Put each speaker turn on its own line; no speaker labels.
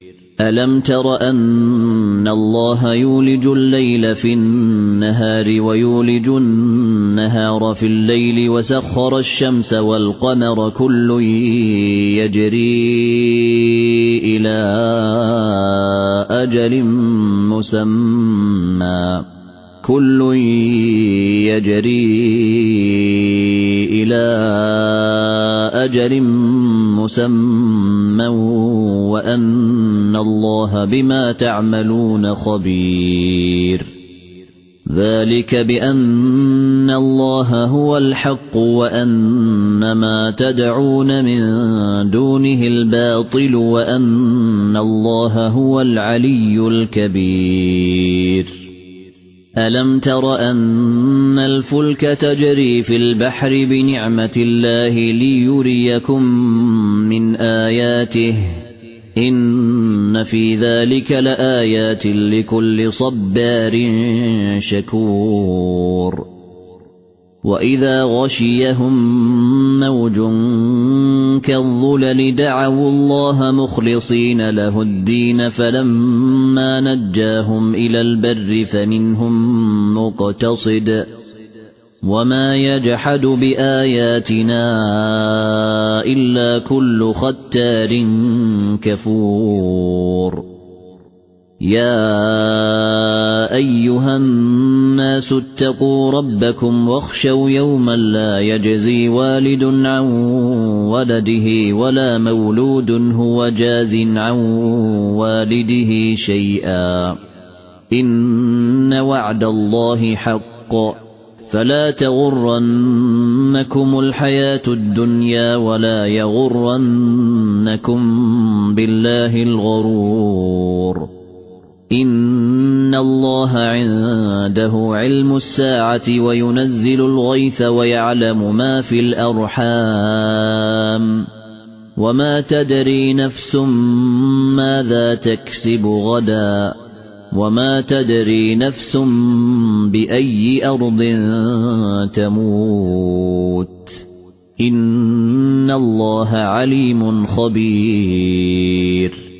ألم تر أن الله يولج الليل في النهار ويولج النهار في الليل وسخر الشمس والقمر كل يجري إلى أجل مسمى وأن الله بما تعملون خبير ذلك بأن الله هو الحق وأن ما تدعون من دونه الباطل وأن الله هو العلي الكبير ألم تر أن الفلك تجري في البحر بنعمة الله ليريكم من آياته إن في ذلك لآيات لكل صبار شكور وإذا غشيهم موج كالظلل دعوا الله مخلصين له الدين فلما نجاهم إلى البر فمنهم مقتصد وما يجحد بآياتنا إلا كل ختار كفور يا أيها الناس اتقوا ربكم واخشوا يوما لا يجزي والد عن ولده ولا مولود هو جاز عن والده شيئا إن وعد الله حق فلا تغرنكم الحياة الدنيا ولا يغرنكم بالله الغرور إن الله عنده علم الساعة وينزل الغيث ويعلم ما في الأرحام وما تدري نفس ماذا تكسب غدا وما تدري نفس بأي أرض تموت إن الله عليم خبير